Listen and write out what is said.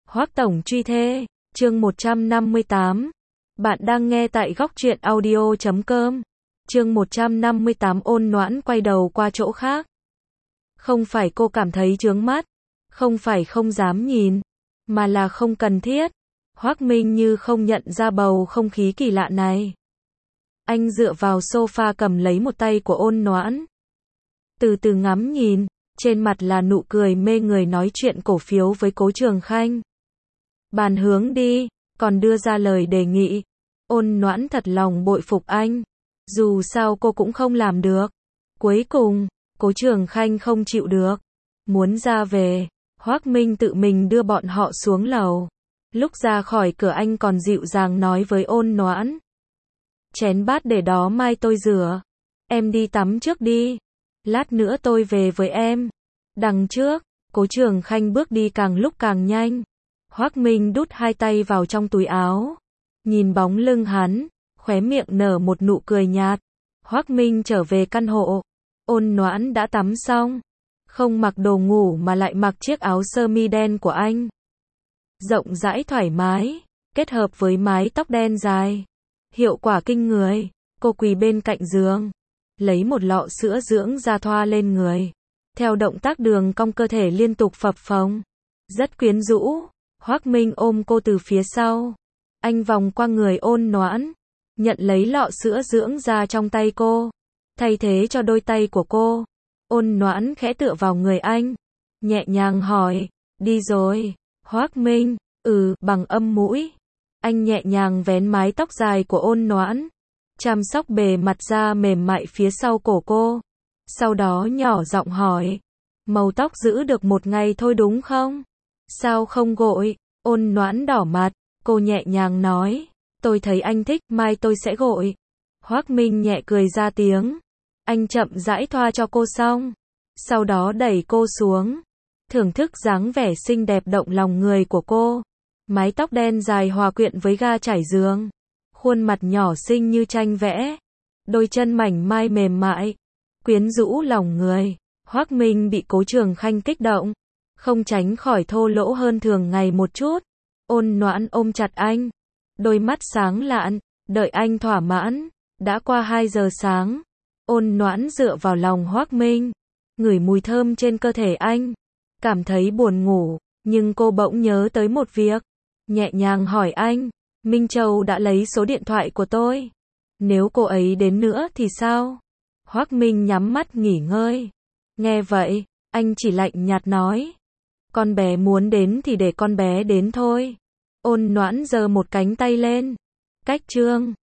Hoắc tổng truy thê, chương 158. Bạn đang nghe tại góc truyện audio.com. Chương 158 Ôn Noãn quay đầu qua chỗ khác. Không phải cô cảm thấy chướng mắt, không phải không dám nhìn, mà là không cần thiết. Hoắc Minh như không nhận ra bầu không khí kỳ lạ này. Anh dựa vào sofa cầm lấy một tay của Ôn Noãn. Từ từ ngắm nhìn, trên mặt là nụ cười mê người nói chuyện cổ phiếu với Cố Trường Khanh. Bàn hướng đi, còn đưa ra lời đề nghị. Ôn Noãn thật lòng bội phục anh. Dù sao cô cũng không làm được. Cuối cùng, Cố Trường Khanh không chịu được. Muốn ra về, Hoắc Minh tự mình đưa bọn họ xuống lầu. Lúc ra khỏi cửa anh còn dịu dàng nói với Ôn Noãn. Chén bát để đó mai tôi rửa. Em đi tắm trước đi. Lát nữa tôi về với em. Đằng trước, Cố Trường Khanh bước đi càng lúc càng nhanh. Hoắc Minh đút hai tay vào trong túi áo. Nhìn bóng lưng hắn, khóe miệng nở một nụ cười nhạt. Hoắc Minh trở về căn hộ. Ôn Noãn đã tắm xong. Không mặc đồ ngủ mà lại mặc chiếc áo sơ mi đen của anh. Rộng rãi thoải mái, kết hợp với mái tóc đen dài. Hiệu quả kinh người. Cô quỳ bên cạnh giường. Lấy một lọ sữa dưỡng da thoa lên người. Theo động tác đường cong cơ thể liên tục phập phồng. Rất quyến rũ. Hoắc Minh ôm cô từ phía sau. Anh vòng qua người Ôn Noãn. Nhận lấy lọ sữa dưỡng da trong tay cô. Thay thế cho đôi tay của cô. Ôn Noãn khẽ tựa vào người anh. Nhẹ nhàng hỏi. Đi rồi. Hoắc Minh. Bằng âm mũi. Anh nhẹ nhàng vén mái tóc dài của Ôn Noãn. Chăm sóc bề mặt da mềm mại phía sau cổ cô. Sau đó nhỏ giọng hỏi. Màu tóc giữ được một ngày thôi đúng không? Sao không gội? Ôn Noãn đỏ mặt. Cô nhẹ nhàng nói. Tôi thấy anh thích, mai tôi sẽ gội. Hoắc Minh nhẹ cười ra tiếng. Anh chậm rãi thoa cho cô xong. Sau đó đẩy cô xuống. Thưởng thức dáng vẻ xinh đẹp động lòng người của cô. Mái tóc đen dài hòa quyện với ga trải giường. Khuôn mặt nhỏ xinh như tranh vẽ. Đôi chân mảnh mai mềm mại. Quyến rũ lòng người. Hoắc Minh bị Cố Trường Khanh kích động. Không tránh khỏi thô lỗ hơn thường ngày một chút. Ôn Noãn ôm chặt anh. Đôi mắt sáng lạn. Đợi anh thỏa mãn. Đã qua 2 giờ sáng. Ôn Noãn dựa vào lòng Hoắc Minh. Ngửi mùi thơm trên cơ thể anh. Cảm thấy buồn ngủ. Nhưng cô bỗng nhớ tới một việc. Nhẹ nhàng hỏi anh. Minh Châu đã lấy số điện thoại của tôi. Nếu cô ấy đến nữa thì sao? Hoắc Minh nhắm mắt nghỉ ngơi. Nghe vậy, anh chỉ lạnh nhạt nói. Con bé muốn đến thì để con bé đến thôi. Ôn Noãn giơ một cánh tay lên. Cách chương